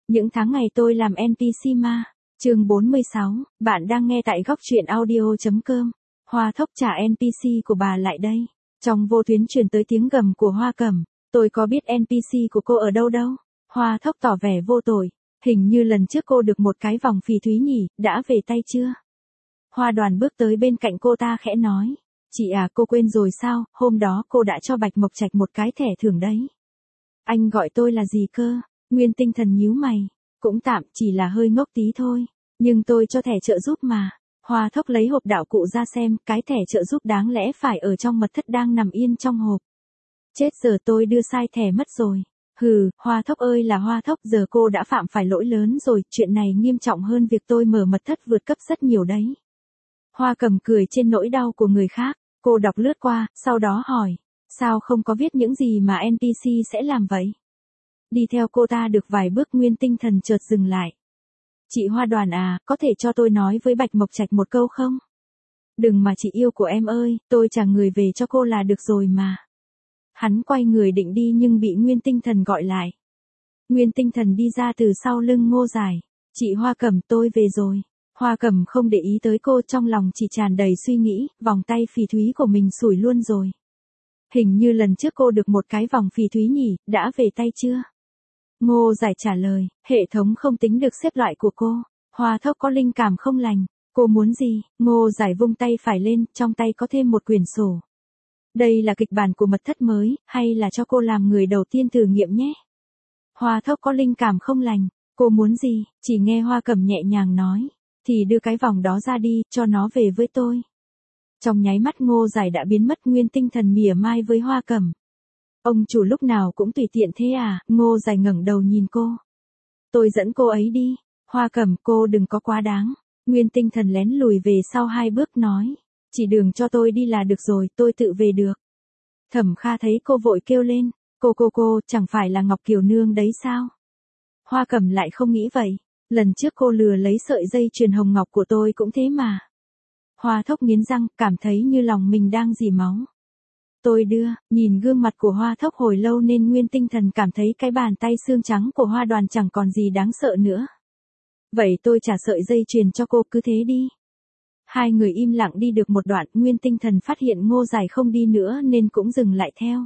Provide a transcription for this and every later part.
Những tháng ngày tôi làm NPC ma. Chương 46, bạn đang nghe tại góc truyện audio.com. Hoa Thốc trả NPC của bà lại đây. Trong vô tuyến truyền tới tiếng gầm của Hoa Cẩm. Tôi có biết NPC của cô ở đâu đâu. Hoa Thốc tỏ vẻ vô tội. Hình như lần trước cô được một cái vòng phỉ thúy nhỉ, đã về tay chưa? Hoa Đoàn bước tới bên cạnh cô ta khẽ nói. Chị à, cô quên rồi sao, hôm đó cô đã cho Bạch Mộc Trạch một cái thẻ thưởng đấy. Anh gọi tôi là gì cơ? Nguyên Tinh Thần nhíu mày. Cũng tạm, chỉ là hơi ngốc tí thôi. Nhưng tôi cho thẻ trợ giúp mà. Hoa Thốc lấy hộp đạo cụ ra xem, cái thẻ trợ giúp đáng lẽ phải ở trong mật thất đang nằm yên trong hộp. Chết giờ tôi đưa sai thẻ mất rồi. Hừ, Hoa Thốc ơi là Hoa Thốc, giờ cô đã phạm phải lỗi lớn rồi, chuyện này nghiêm trọng hơn việc tôi mở mật thất vượt cấp rất nhiều đấy. Hoa Cẩm cười trên nỗi đau của người khác, cô đọc lướt qua, sau đó hỏi, sao không có viết những gì mà NPC sẽ làm vậy? Đi theo cô ta được vài bước Nguyên Tinh Thần chợt dừng lại. Chị Hoa Đoàn à, có thể cho tôi nói với Bạch Mộc Trạch một câu không? Đừng mà chị yêu của em ơi, tôi trả người về cho cô là được rồi mà. Hắn quay người định đi nhưng bị Nguyên Tinh Thần gọi lại. Nguyên Tinh Thần đi ra từ sau lưng Ngô Giải. Chị Hoa Cẩm, tôi về rồi. Hoa Cẩm không để ý tới cô, trong lòng chỉ tràn đầy suy nghĩ, vòng tay phỉ thúy của mình sủi luôn rồi. Hình như lần trước cô được một cái vòng phỉ thúy nhỉ, đã về tay chưa? Ngô Giải trả lời, hệ thống không tính được xếp loại của cô. Hoa Thốc có linh cảm không lành. Cô muốn gì? Ngô Giải vung tay phải lên, trong tay có thêm một quyển sổ. Đây là kịch bản của mật thất mới, hay là cho cô làm người đầu tiên thử nghiệm nhé? Hoa Thốc có linh cảm không lành. Cô muốn gì? Chỉ nghe Hoa Cẩm nhẹ nhàng nói. Thì đưa cái vòng đó ra đi, cho nó về với tôi. Trong nháy mắt Ngô Giải đã biến mất. Nguyên Tinh Thần mỉa mai với Hoa Cẩm. Ông chủ lúc nào cũng tùy tiện thế à? Ngô Giải ngẩng đầu nhìn cô. Tôi dẫn cô ấy đi. Hoa Cẩm, cô đừng có quá đáng. Nguyên Tinh Thần lén lùi về sau 2 bước nói. Chỉ đường cho tôi đi là được rồi, tôi tự về được. Thẩm Kha thấy cô vội kêu lên. Cô, chẳng phải là Ngọc Kiều Nương đấy sao? Hoa Cẩm lại không nghĩ vậy. Lần trước cô lừa lấy sợi dây chuyền hồng ngọc của tôi cũng thế mà. Hoa Thốc nghiến răng, cảm thấy như lòng mình đang rỉ máu. Tôi đưa, nhìn gương mặt của Hoa Thốc hồi lâu nên Nguyên Tinh Thần cảm thấy cái bàn tay xương trắng của Hoa Đoàn chẳng còn gì đáng sợ nữa. Vậy tôi trả sợi dây chuyền cho cô, cứ thế đi. Hai người im lặng đi được một đoạn, Nguyên Tinh Thần phát hiện Ngô Giải không đi nữa nên cũng dừng lại theo.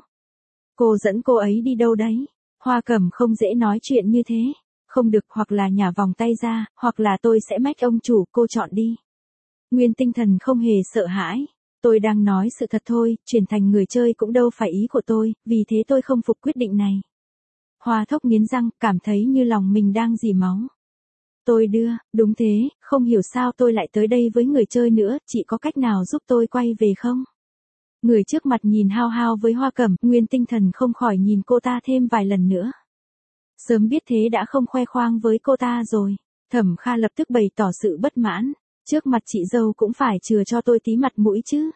Cô dẫn cô ấy đi đâu đấy? Hoa Cẩm không dễ nói chuyện như thế. Không được, hoặc là nhả vòng tay ra, hoặc là tôi sẽ mách ông chủ, cô chọn đi. Nguyên Tinh Thần không hề sợ hãi. Tôi đang nói sự thật thôi, chuyển thành người chơi cũng đâu phải ý của tôi, vì thế tôi không phục quyết định này. Hoa Thốc nghiến răng, cảm thấy như lòng mình đang rỉ máu. Tôi đưa, đúng thế, không hiểu sao tôi lại tới đây với người chơi nữa, chị có cách nào giúp tôi quay về không? Người trước mặt nhìn hao hao với Hoa Cẩm, Nguyên Tinh Thần không khỏi nhìn cô ta thêm vài lần nữa. Sớm biết thế đã không khoe khoang với cô ta rồi. Thẩm Kha lập tức bày tỏ sự bất mãn. Trước mặt chị dâu cũng phải chừa cho tôi tí mặt mũi chứ.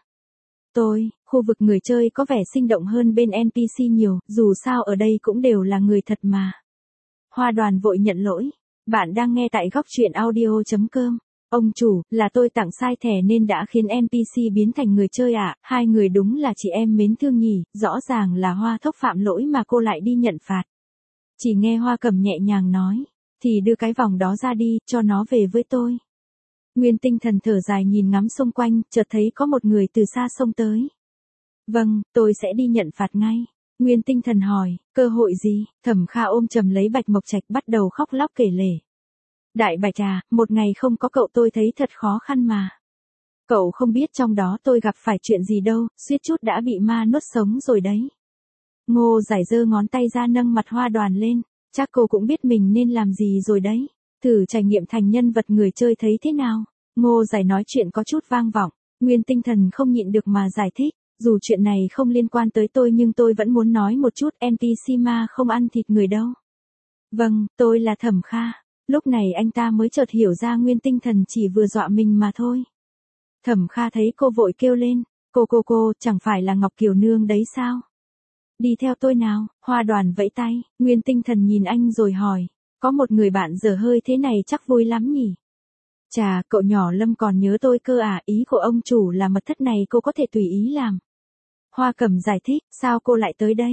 Khu vực người chơi có vẻ sinh động hơn bên NPC nhiều, dù sao ở đây cũng đều là người thật mà. Hoa Đoàn vội nhận lỗi. Bạn đang nghe tại góc truyện audio.com. Ông chủ, là tôi tặng sai thẻ nên đã khiến NPC biến thành người chơi ạ. Hai người đúng là chị em mến thương nhỉ, rõ ràng là Hoa Thốc phạm lỗi mà cô lại đi nhận phạt. Chỉ nghe Hoa Cẩm nhẹ nhàng nói, thì đưa cái vòng đó ra đi, cho nó về với tôi. Nguyên Tinh Thần thở dài nhìn ngắm xung quanh, chợt thấy có một người từ xa xông tới. Vâng, tôi sẽ đi nhận phạt ngay. Nguyên Tinh Thần hỏi, cơ hội gì? Thẩm Kha ôm chầm lấy Bạch Mộc Trạch bắt đầu khóc lóc kể lể. Đại Bạch à, một ngày không có cậu tôi thấy thật khó khăn mà. Cậu không biết trong đó tôi gặp phải chuyện gì đâu, suýt chút đã bị ma nuốt sống rồi đấy. Ngô Giải giơ ngón tay ra nâng mặt Hoa Đoàn lên, chắc cô cũng biết mình nên làm gì rồi đấy. Thử trải nghiệm thành nhân vật người chơi thấy thế nào? Ngô Giải nói chuyện có chút vang vọng, Nguyên Tinh Thần không nhịn được mà giải thích. Dù chuyện này không liên quan tới tôi nhưng tôi vẫn muốn nói một chút, NPC ma không ăn thịt người đâu. Vâng, tôi là Thẩm Kha. Lúc này anh ta mới chợt hiểu ra Nguyên Tinh Thần chỉ vừa dọa mình mà thôi. Thẩm Kha thấy cô vội kêu lên, cô, chẳng phải là Ngọc Kiều Nương đấy sao? Đi theo tôi nào. Hoa Đoàn vẫy tay, Nguyên Tinh Thần nhìn anh rồi hỏi, có một người bạn dở hơi thế này chắc vui lắm nhỉ? Chà, cậu nhỏ Lâm còn nhớ tôi cơ à, ý của ông chủ là mật thất này cô có thể tùy ý làm. Hoa Cẩm giải thích, sao cô lại tới đây?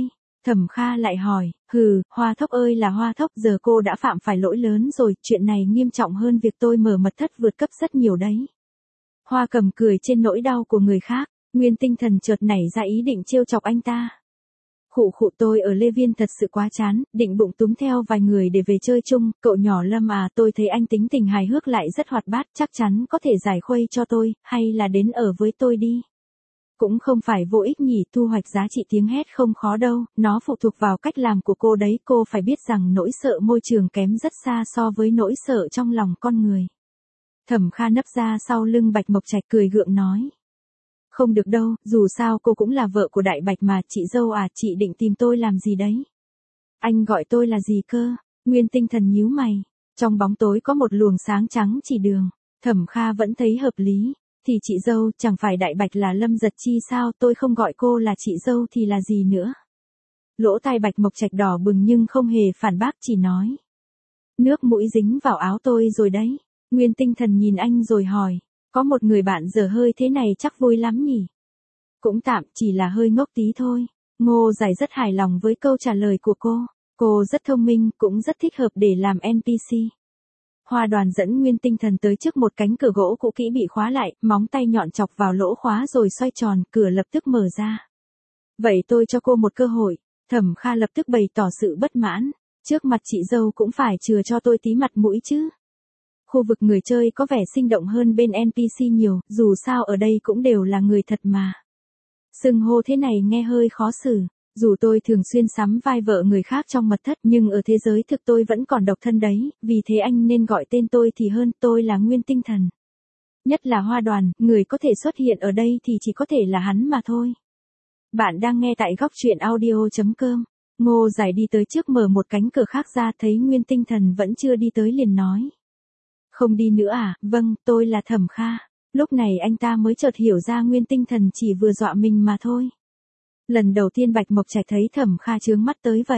Thẩm Kha lại hỏi, Hoa Thốc ơi là Hoa Thốc, giờ cô đã phạm phải lỗi lớn rồi, chuyện này nghiêm trọng hơn việc tôi mở mật thất vượt cấp rất nhiều đấy. Hoa Cẩm cười trên nỗi đau của người khác, Nguyên Tinh Thần chợt nảy ra ý định trêu chọc anh ta. Khụ khụ, tôi ở Lê Viên thật sự quá chán, định bụng túm theo vài người để về chơi chung, cậu nhỏ Lâm à, tôi thấy anh tính tình hài hước lại rất hoạt bát, chắc chắn có thể giải khuây cho tôi, hay là đến ở với tôi đi. Cũng không phải vô ích nhỉ, thu hoạch giá trị tiếng hét không khó đâu, nó phụ thuộc vào cách làm của cô đấy, cô phải biết rằng nỗi sợ môi trường kém rất xa so với nỗi sợ trong lòng con người. Thẩm Kha nấp ra sau lưng Bạch Mộc Trạch cười gượng nói. Không được đâu, dù sao cô cũng là vợ của Đại Bạch mà, chị dâu à, chị định tìm tôi làm gì đấy? Anh gọi tôi là gì cơ? Nguyên Tinh Thần nhíu mày. Trong bóng tối có một luồng sáng trắng chỉ đường. Thẩm Kha vẫn thấy hợp lý. Thì chị dâu, chẳng phải Đại Bạch là Lâm Giật Chi sao, tôi không gọi cô là chị dâu thì là gì nữa? Lỗ tai Bạch Mộc Trạch đỏ bừng nhưng không hề phản bác, chỉ nói. Nước mũi dính vào áo tôi rồi đấy. Nguyên Tinh Thần nhìn anh rồi hỏi. Có một người bạn dở hơi thế này chắc vui lắm nhỉ? Cũng tạm, chỉ là hơi ngốc tí thôi. Ngô Giải rất hài lòng với câu trả lời của cô. Cô rất thông minh, cũng rất thích hợp để làm NPC. Hoa Đoàn dẫn Nguyên Tinh Thần tới trước một cánh cửa gỗ cũ kỹ bị khóa lại, móng tay nhọn chọc vào lỗ khóa rồi xoay tròn, cửa lập tức mở ra. Vậy tôi cho cô một cơ hội. Thẩm Kha lập tức bày tỏ sự bất mãn. Trước mặt chị dâu cũng phải chừa cho tôi tí mặt mũi chứ. Khu vực người chơi có vẻ sinh động hơn bên NPC nhiều, dù sao ở đây cũng đều là người thật mà. Xưng hô thế này nghe hơi khó xử. Dù tôi thường xuyên sắm vai vợ người khác trong mật thất nhưng ở thế giới thực tôi vẫn còn độc thân đấy, vì thế anh nên gọi tên tôi thì hơn, tôi là Nguyên Tinh Thần. Nhất là Hoa Đoàn, người có thể xuất hiện ở đây thì chỉ có thể là hắn mà thôi. Bạn đang nghe tại góc truyện audio.com. Ngô Giải đi tới trước mở một cánh cửa khác ra, thấy Nguyên Tinh Thần vẫn chưa đi tới liền nói. Không đi nữa à, vâng, tôi là Thẩm Kha. Lúc này anh ta mới chợt hiểu ra Nguyên Tinh Thần chỉ vừa dọa mình mà thôi. Lần đầu tiên Bạch Mộc Trạch thấy Thẩm Kha chướng mắt tới vậy.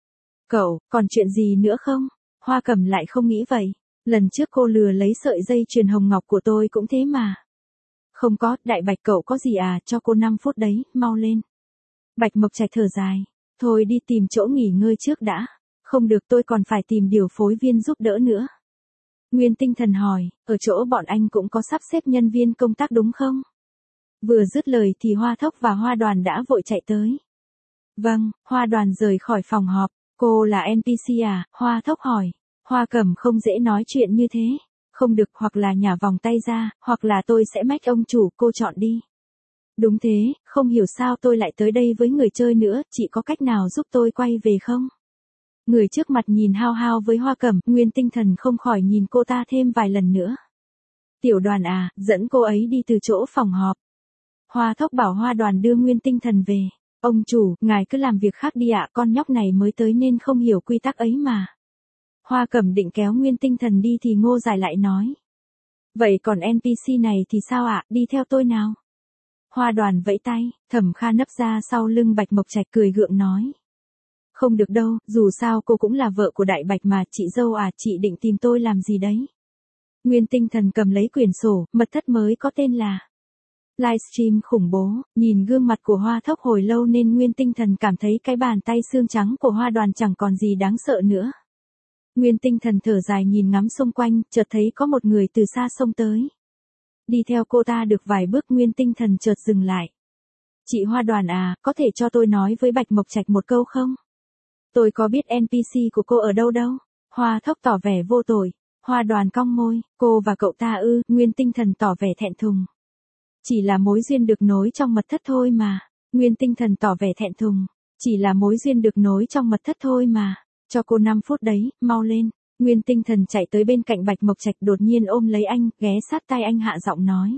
Cậu, còn chuyện gì nữa không? Hoa Cẩm lại không nghĩ vậy. Lần trước cô lừa lấy sợi dây chuyền hồng ngọc của tôi cũng thế mà. Không có, Đại Bạch cậu có gì à, cho cô 5 phút đấy, mau lên. Bạch Mộc Trạch thở dài. Thôi đi tìm chỗ nghỉ ngơi trước đã. Không được, tôi còn phải tìm điều phối viên giúp đỡ nữa. Nguyên Tinh Thần hỏi, ở chỗ bọn anh cũng có sắp xếp nhân viên công tác đúng không? Vừa dứt lời thì Hoa Thốc và Hoa Đoàn đã vội chạy tới. Vâng, Hoa Đoàn rời khỏi phòng họp. Cô là NPC à? Hoa Thốc hỏi. Hoa Cẩm không dễ nói chuyện như thế. Không được, hoặc là nhả vòng tay ra, hoặc là tôi sẽ mách ông chủ, cô chọn đi. Đúng thế, không hiểu sao tôi lại tới đây với người chơi nữa, chị có cách nào giúp tôi quay về không? Người trước mặt nhìn hao hao với Hoa Cẩm, Nguyên Tinh Thần không khỏi nhìn cô ta thêm vài lần nữa. Tiểu Đoàn à, dẫn cô ấy đi từ chỗ phòng họp. Hoa Thốc bảo Hoa Đoàn đưa Nguyên Tinh Thần về. Ông chủ, ngài cứ làm việc khác đi ạ, con nhóc này mới tới nên không hiểu quy tắc ấy mà. Hoa Cẩm định kéo Nguyên Tinh Thần đi thì Ngô Giải lại nói. Vậy còn NPC này thì sao ạ, đi theo tôi nào. Hoa Đoàn vẫy tay, Thẩm Kha nấp ra sau lưng Bạch Mộc Trạch cười gượng nói. Không được đâu, dù sao cô cũng là vợ của Đại Bạch mà, chị dâu à, chị định tìm tôi làm gì đấy. Nguyên Tinh Thần cầm lấy quyển sổ, mật thất mới có tên là Livestream khủng bố, nhìn gương mặt của Hoa Thốc hồi lâu nên Nguyên Tinh Thần cảm thấy cái bàn tay xương trắng của Hoa Đoàn chẳng còn gì đáng sợ nữa. Nguyên Tinh Thần thở dài nhìn ngắm xung quanh, chợt thấy có một người từ xa xông tới. Đi theo cô ta được vài bước Nguyên Tinh Thần chợt dừng lại. Chị Hoa Đoàn à, có thể cho tôi nói với Bạch Mộc Trạch một câu không? Tôi có biết NPC của cô ở đâu đâu? Hoa Thốc tỏ vẻ vô tội. Hoa Đoàn cong môi, cô và cậu ta ư? Nguyên Tinh Thần tỏ vẻ thẹn thùng. Chỉ là mối duyên được nối trong mật thất thôi mà. Nguyên Tinh Thần tỏ vẻ thẹn thùng. Chỉ là mối duyên được nối trong mật thất thôi mà. Cho cô 5 phút đấy, mau lên. Nguyên Tinh Thần chạy tới bên cạnh Bạch Mộc Trạch đột nhiên ôm lấy anh, ghé sát tai anh hạ giọng nói.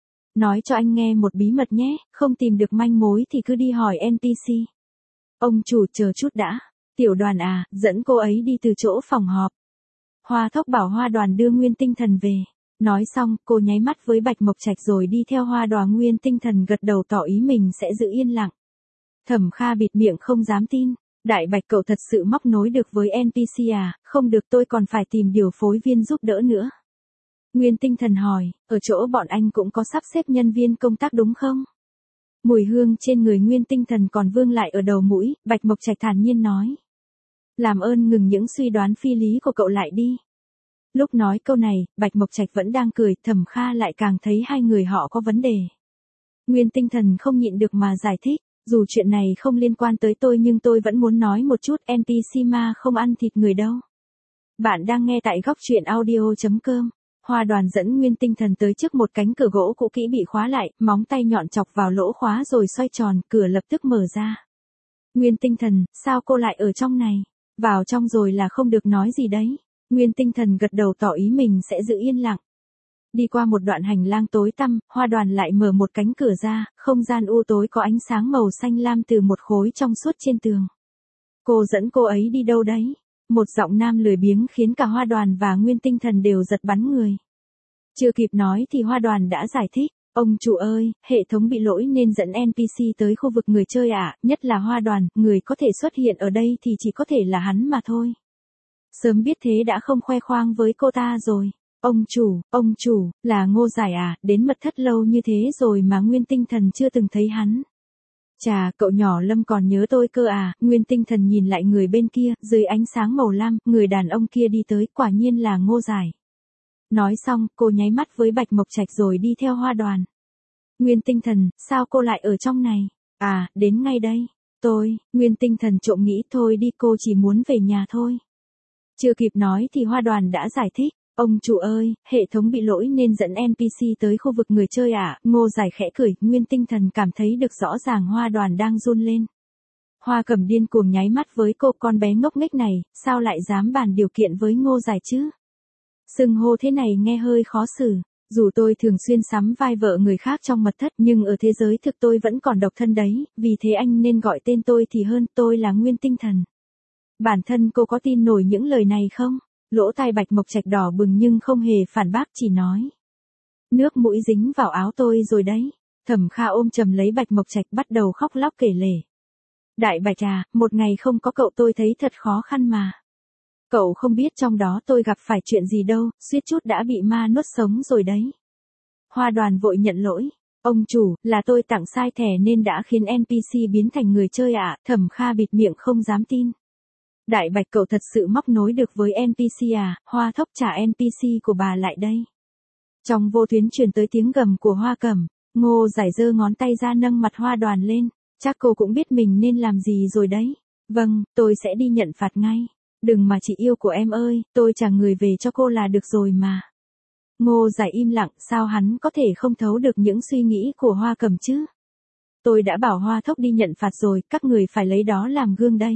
Nói cho anh nghe một bí mật nhé, không tìm được manh mối thì cứ đi hỏi NPC. Ông chủ chờ chút đã. Tiểu Đoàn à, dẫn cô ấy đi từ chỗ phòng họp. Hoa Thốc bảo Hoa Đoàn đưa Nguyên Tinh Thần về. Nói xong, cô nháy mắt với Bạch Mộc Trạch rồi đi theo Hoa Đoàn. Nguyên Tinh Thần gật đầu tỏ ý mình sẽ giữ yên lặng. Thẩm Kha bịt miệng không dám tin. Đại Bạch cậu thật sự móc nối được với NPC à, không được tôi còn phải tìm điều phối viên giúp đỡ nữa. Nguyên Tinh Thần hỏi, ở chỗ bọn anh cũng có sắp xếp nhân viên công tác đúng không? Mùi hương trên người Nguyên Tinh Thần còn vương lại ở đầu mũi, Bạch Mộc Trạch thản nhiên nói. Làm ơn ngừng những suy đoán phi lý của cậu lại đi. Lúc nói câu này, Bạch Mộc Trạch vẫn đang cười, Thẩm Kha lại càng thấy hai người họ có vấn đề. Nguyên Tinh Thần không nhịn được mà giải thích, dù chuyện này không liên quan tới tôi nhưng tôi vẫn muốn nói một chút, NPC ma không ăn thịt người đâu. Bạn đang nghe tại góc truyện audio.com. Hoa Đoàn dẫn Nguyên Tinh Thần tới trước một cánh cửa gỗ cũ kỹ bị khóa lại, móng tay nhọn chọc vào lỗ khóa rồi xoay tròn, cửa lập tức mở ra. Nguyên Tinh Thần, sao cô lại ở trong này? Vào trong rồi là không được nói gì đấy. Nguyên Tinh Thần gật đầu tỏ ý mình sẽ giữ yên lặng. Đi qua một đoạn hành lang tối tăm, Hoa Đoàn lại mở một cánh cửa ra, không gian u tối có ánh sáng màu xanh lam từ một khối trong suốt trên tường. Cô dẫn cô ấy đi đâu đấy? Một giọng nam lười biếng khiến cả Hoa Đoàn và Nguyên Tinh Thần đều giật bắn người. Chưa kịp nói thì Hoa Đoàn đã giải thích. Ông chủ ơi, hệ thống bị lỗi nên dẫn NPC tới khu vực người chơi ạ, nhất là Hoa Đoàn, người có thể xuất hiện ở đây thì chỉ có thể là hắn mà thôi. Sớm biết thế đã không khoe khoang với cô ta rồi. Ông chủ, là Ngô Giải à, đến mật thất lâu như thế rồi mà Nguyên Tinh Thần chưa từng thấy hắn. Chà, cậu nhỏ Lâm còn nhớ tôi cơ à, Nguyên Tinh Thần nhìn lại người bên kia, dưới ánh sáng màu lam, người đàn ông kia đi tới, quả nhiên là Ngô Giải. Nói xong, cô nháy mắt với Bạch Mộc Trạch rồi đi theo Hoa Đoàn. Nguyên Tinh Thần, sao cô lại ở trong này? À, đến ngay đây. Nguyên Tinh Thần trộm nghĩ thôi đi, cô chỉ muốn về nhà thôi. Chưa kịp nói thì Hoa Đoàn đã giải thích. Ông chủ ơi, hệ thống bị lỗi nên dẫn NPC tới khu vực người chơi ạ. Ngô Giải khẽ cười, Nguyên Tinh Thần cảm thấy được rõ ràng Hoa Đoàn đang run lên. Hoa Cẩm điên cuồng nháy mắt với cô, con bé ngốc nghếch này, sao lại dám bàn điều kiện với Ngô Giải chứ? Xưng hô thế này nghe hơi khó xử. Dù tôi thường xuyên sắm vai vợ người khác trong mật thất nhưng ở thế giới thực tôi vẫn còn độc thân đấy, vì thế anh nên gọi tên tôi thì hơn, tôi là Nguyên Tinh Thần. Bản thân cô có tin nổi những lời này không? Lỗ tai Bạch Mộc Trạch đỏ bừng nhưng không hề phản bác, chỉ nói. Nước mũi dính vào áo tôi rồi đấy. Thẩm Kha ôm chầm lấy Bạch Mộc Trạch bắt đầu khóc lóc kể lể. Đại Bạch à, một ngày không có cậu tôi thấy thật khó khăn mà. Cậu không biết trong đó tôi gặp phải chuyện gì đâu, suýt chút đã bị ma nuốt sống rồi đấy. Hoa Đoàn vội nhận lỗi. Ông chủ, là tôi tặng sai thẻ nên đã khiến NPC biến thành người chơi ạ. Thẩm Kha bịt miệng không dám tin. Đại Bạch cậu thật sự móc nối được với NPC à, Hoa Thốc trả NPC của bà lại đây. Trong vô tuyến truyền tới tiếng gầm của Hoa Cẩm, Ngô Giải giơ ngón tay ra nâng mặt Hoa Đoàn lên, chắc cô cũng biết mình nên làm gì rồi đấy. Vâng, tôi sẽ đi nhận phạt ngay. Đừng mà chị yêu của em ơi, tôi trả người về cho cô là được rồi mà. Ngô Giải im lặng, sao hắn có thể không thấu được những suy nghĩ của Hoa Cẩm chứ? Tôi đã bảo Hoa Thốc đi nhận phạt rồi, các người phải lấy đó làm gương đấy.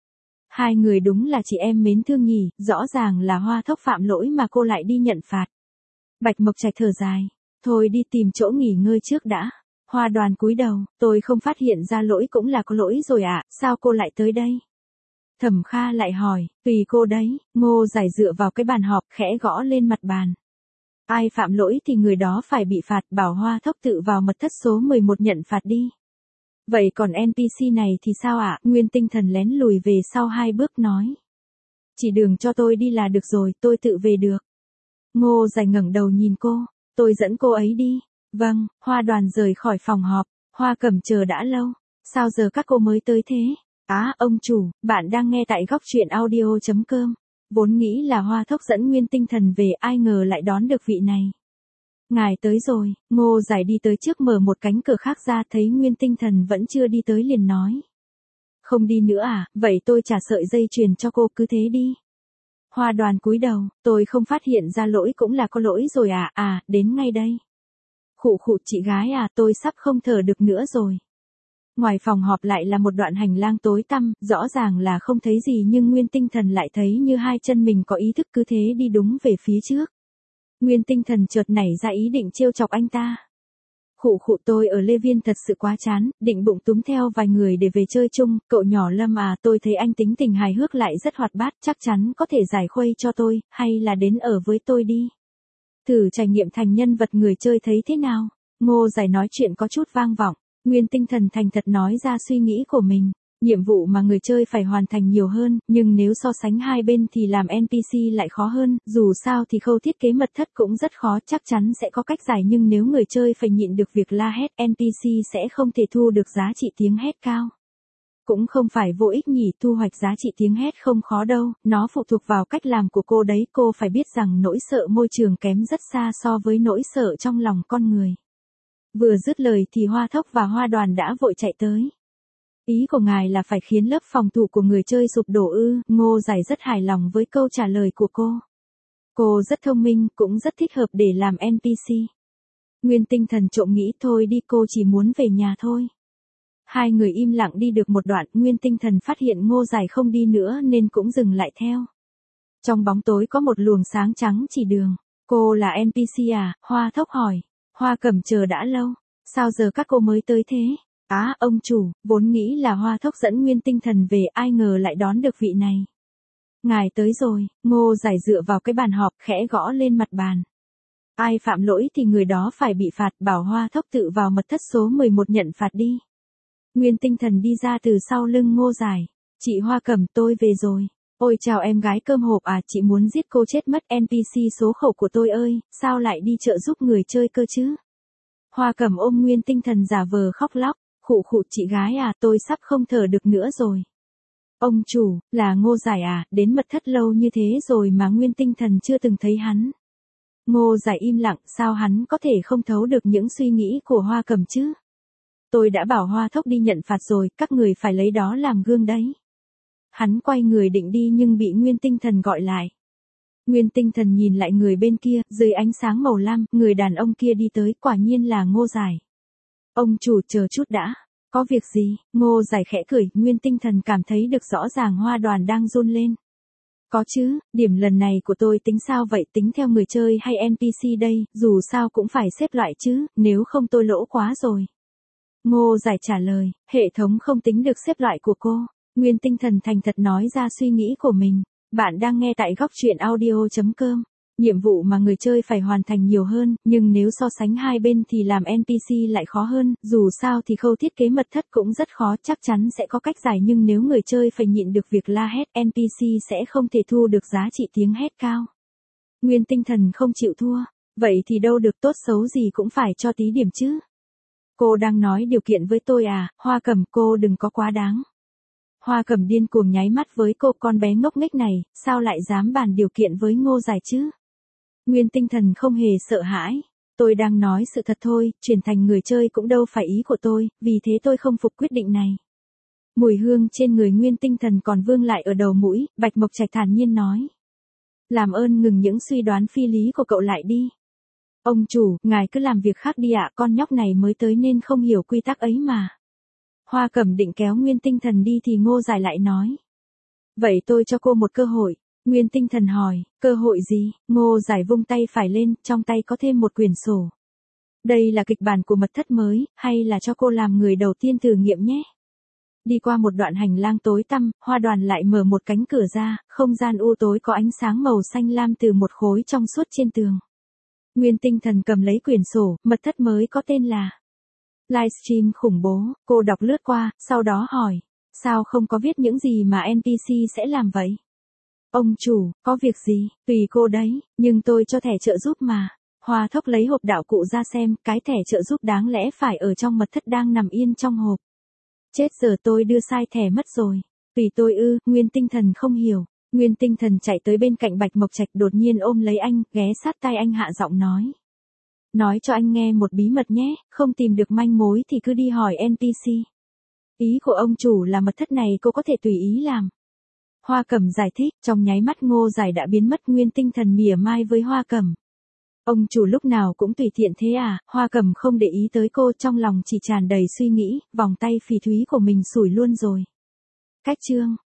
Hai người đúng là chị em mến thương nhỉ, rõ ràng là Hoa Thốc phạm lỗi mà cô lại đi nhận phạt. Bạch Mộc Trạch thở dài, thôi đi tìm chỗ nghỉ ngơi trước đã. Hoa Đoàn cúi đầu, tôi không phát hiện ra lỗi cũng là có lỗi rồi ạ, sao cô lại tới đây? Thẩm Kha lại hỏi, tùy cô đấy. Ngô Giải dựa vào cái bàn họp khẽ gõ lên mặt bàn. Ai phạm lỗi thì người đó phải bị phạt, bảo Hoa Thốc tự vào mật thất số 11 nhận phạt đi. Vậy còn NPC này thì sao ạ? Nguyên Tinh Thần lén lùi về sau 2 bước nói. Chỉ đường cho tôi đi là được rồi, tôi tự về được. Ngô Giải ngẩng đầu nhìn cô, tôi dẫn cô ấy đi. Vâng, Hoa Đoàn rời khỏi phòng họp, Hoa Cẩm chờ đã lâu. Sao giờ các cô mới tới thế? Ông chủ, bạn đang nghe tại góc truyện audio.com. Vốn nghĩ là Hoa Thốc dẫn Nguyên Tinh Thần về, ai ngờ lại đón được vị này. Ngài tới rồi. Ngô Giải đi tới trước mở một cánh cửa khác ra, thấy Nguyên Tinh Thần vẫn chưa đi tới liền nói. Không đi nữa à, vậy tôi trả sợi dây chuyền cho cô, cứ thế đi. Hoa Đoàn cúi đầu, tôi không phát hiện ra lỗi cũng là có lỗi rồi à, đến ngay đây. Khụ chị gái à, tôi sắp không thở được nữa rồi. Ngoài phòng họp lại là một đoạn hành lang tối tăm, rõ ràng là không thấy gì nhưng Nguyên Tinh Thần lại thấy như hai chân mình có ý thức cứ thế đi đúng về phía trước. Nguyên Tinh Thần chợt nảy ra ý định trêu chọc anh ta. Khụ tôi ở Lê Viên thật sự quá chán, định bụng túm theo vài người để về chơi chung, cậu nhỏ Lâm à, tôi thấy anh tính tình hài hước lại rất hoạt bát, chắc chắn có thể giải khuây cho tôi, hay là đến ở với tôi đi. Thử trải nghiệm thành nhân vật người chơi thấy thế nào? Ngô Giải nói chuyện có chút vang vọng, Nguyên Tinh Thần thành thật nói ra suy nghĩ của mình. Nhiệm vụ mà người chơi phải hoàn thành nhiều hơn, nhưng nếu so sánh hai bên thì làm NPC lại khó hơn, dù sao thì khâu thiết kế mật thất cũng rất khó, chắc chắn sẽ có cách giải nhưng nếu người chơi phải nhịn được việc la hét, NPC sẽ không thể thu được giá trị tiếng hét cao. Cũng không phải vô ích nhỉ, thu hoạch giá trị tiếng hét không khó đâu, nó phụ thuộc vào cách làm của cô đấy, cô phải biết rằng nỗi sợ môi trường kém rất xa so với nỗi sợ trong lòng con người. Vừa dứt lời thì Hoa Thốc và Hoa Đoàn đã vội chạy tới. Ý của ngài là phải khiến lớp phòng thủ của người chơi sụp đổ ư? Ngô Giải rất hài lòng với câu trả lời của cô. Cô rất thông minh, cũng rất thích hợp để làm NPC. Nguyên Tinh Thần trộm nghĩ thôi đi, cô chỉ muốn về nhà thôi. Hai người im lặng đi được một đoạn, Nguyên Tinh Thần phát hiện Ngô Giải không đi nữa nên cũng dừng lại theo. Trong bóng tối có một luồng sáng trắng chỉ đường. Cô là NPC à? Hoa Thốc hỏi. Hoa Cẩm chờ đã lâu. Sao giờ các cô mới tới thế? Ông chủ, vốn nghĩ là Hoa Thốc dẫn Nguyên Tinh Thần về, ai ngờ lại đón được vị này. Ngài tới rồi, Ngô Giải dựa vào cái bàn họp khẽ gõ lên mặt bàn. Ai phạm lỗi thì người đó phải bị phạt, bảo Hoa Thốc tự vào mật thất số 11 nhận phạt đi. Nguyên Tinh Thần đi ra từ sau lưng Ngô Giải. Chị Hoa Cẩm, tôi về rồi. Ôi chào em gái cơm hộp à, chị muốn giết cô chết mất, NPC số khổ của tôi ơi, sao lại đi chợ giúp người chơi cơ chứ? Hoa Cẩm ôm Nguyên Tinh Thần giả vờ khóc lóc. Khụ khụ, chị gái à, tôi sắp không thở được nữa rồi. Ông chủ, là Ngô Giải à, đến mật thất lâu như thế rồi mà Nguyên Tinh Thần chưa từng thấy hắn. Ngô Giải im lặng, sao hắn có thể không thấu được những suy nghĩ của Hoa Cẩm chứ? Tôi đã bảo Hoa Thốc đi nhận phạt rồi, các người phải lấy đó làm gương đấy. Hắn quay người định đi nhưng bị Nguyên Tinh Thần gọi lại. Nguyên Tinh Thần nhìn lại người bên kia, dưới ánh sáng màu lam, người đàn ông kia đi tới, quả nhiên là Ngô Giải. Ông chủ, chờ chút đã. Có việc gì? Ngô Giải khẽ cười, Nguyên Tinh Thần cảm thấy được rõ ràng Hoa Đoàn đang run lên. Có chứ, điểm lần này của tôi tính sao vậy, tính theo người chơi hay NPC đây, dù sao cũng phải xếp loại chứ, nếu không tôi lỗ quá rồi. Ngô Giải trả lời, hệ thống không tính được xếp loại của cô. Nguyên Tinh Thần thành thật nói ra suy nghĩ của mình. Bạn đang nghe tại góc truyện audio.com. Nhiệm vụ mà người chơi phải hoàn thành nhiều hơn, nhưng nếu so sánh hai bên thì làm NPC lại khó hơn, dù sao thì khâu thiết kế mật thất cũng rất khó, chắc chắn sẽ có cách giải nhưng nếu người chơi phải nhịn được việc la hét, NPC sẽ không thể thu được giá trị tiếng hét cao. Nguyên Tinh Thần không chịu thua, vậy thì đâu được, tốt xấu gì cũng phải cho tí điểm chứ. Cô đang nói điều kiện với tôi à? Hoa Cẩm, cô đừng có quá đáng. Hoa Cẩm điên cuồng nháy mắt với cô, con bé ngốc nghếch này, sao lại dám bàn điều kiện với Ngô Giải chứ? Nguyên Tinh Thần không hề sợ hãi. Tôi đang nói sự thật thôi, chuyển thành người chơi cũng đâu phải ý của tôi, vì thế tôi không phục quyết định này. Mùi hương trên người Nguyên Tinh Thần còn vương lại ở đầu mũi, Bạch Mộc Trạch thản nhiên nói. Làm ơn ngừng những suy đoán phi lý của cậu lại đi. Ông chủ, ngài cứ làm việc khác đi ạ, con nhóc này mới tới nên không hiểu quy tắc ấy mà. Hoa Cẩm định kéo Nguyên Tinh Thần đi thì Ngô Giải lại nói. Vậy tôi cho cô một cơ hội. Nguyên Tinh Thần hỏi, cơ hội gì? Ngô Giải vung tay phải lên, trong tay có thêm một quyển sổ. Đây là kịch bản của mật thất mới, hay là cho cô làm người đầu tiên thử nghiệm nhé? Đi qua một đoạn hành lang tối tăm, Hoa Đoàn lại mở một cánh cửa ra, không gian u tối có ánh sáng màu xanh lam từ một khối trong suốt trên tường. Nguyên Tinh Thần cầm lấy quyển sổ, mật thất mới có tên là Livestream khủng bố, cô đọc lướt qua, sau đó hỏi, sao không có viết những gì mà NPC sẽ làm vậy? Ông chủ, có việc gì, tùy cô đấy, nhưng tôi cho thẻ trợ giúp mà. Hoa Thốc lấy hộp đạo cụ ra xem, cái thẻ trợ giúp đáng lẽ phải ở trong mật thất đang nằm yên trong hộp. Chết giờ, tôi đưa sai thẻ mất rồi. Tùy tôi ư? Nguyên Tinh Thần không hiểu. Nguyên Tinh Thần chạy tới bên cạnh Bạch Mộc Trạch, đột nhiên ôm lấy anh, ghé sát tai anh hạ giọng nói. Nói cho anh nghe một bí mật nhé, không tìm được manh mối thì cứ đi hỏi NPC. Ý của ông chủ là mật thất này cô có thể tùy ý làm. Hoa Cẩm giải thích, trong nháy mắt Ngô Giải đã biến mất. Nguyên Tinh Thần mỉa mai với Hoa Cẩm. Ông chủ lúc nào cũng tùy tiện thế à? Hoa Cẩm không để ý tới cô, trong lòng chỉ tràn đầy suy nghĩ, vòng tay phỉ thúy của mình sủi luôn rồi. Cách chương